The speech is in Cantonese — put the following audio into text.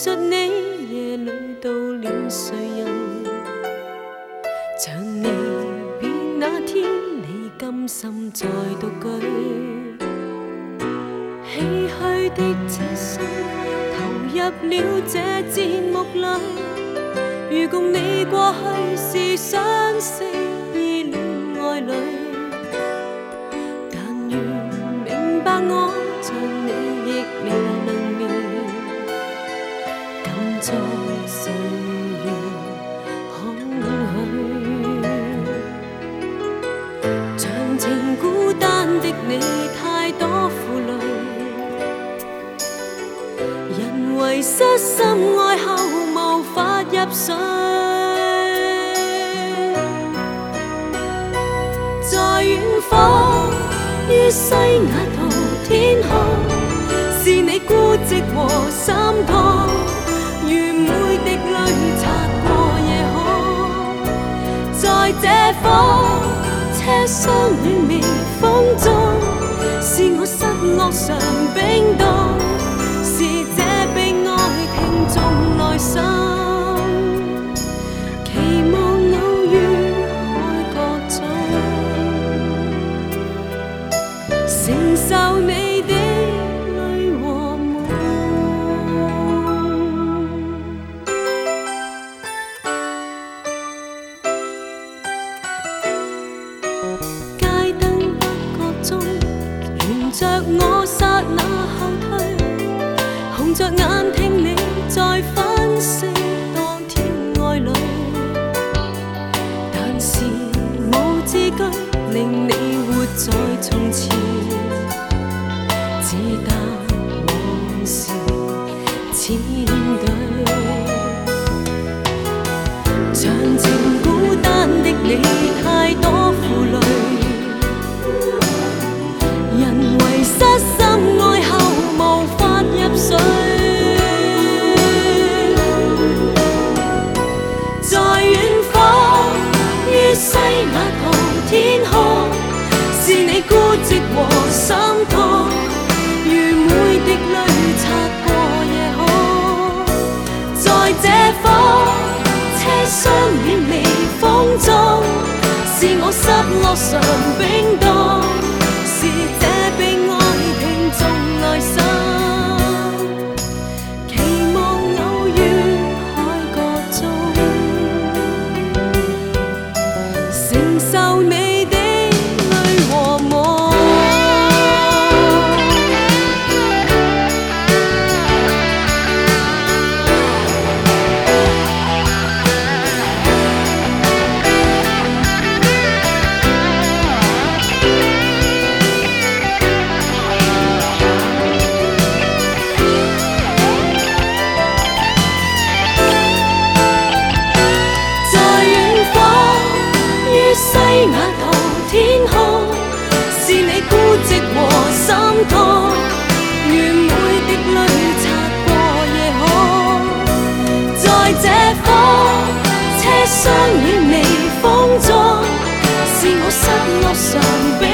述你夜里到了谁人，像离别那天，你甘心再独居，唏嘘的这生投入了这节目里，如共你过去是相识意恋爱侣，但愿明白我像你亦未能眠，今朝岁月空虚，长情孤單的你太多負累，人為失心愛後無法入睡，在遠方於西雅圖天空，是你孤寂和心痛，如每滴淚擦過夜空，在這方車廂暖微風中，是我失落常冰凍，是這被愛聽眾內心，期望偶遇海角中，承受你的淚和夢。街燈不覺中，沿着我剎那後退，紅着眼聽你在分析當天愛侶，但是無字句令你活在從前，只得往事千對，長情孤單的你太多負累，人為失心愛後無法入睡，在遠方於西雅圖天空，是你孤寂和心痛，如每滴淚擦過夜空，在這方車廂暖微風中，是我失落常冰凍，是這被愛聽眾內心，期望偶遇海角中，承受你的淚和夢。西雅圖天空，是你孤寂和心痛，如每滴淚擦過夜空，在這方車廂暖微風中，是我失落常被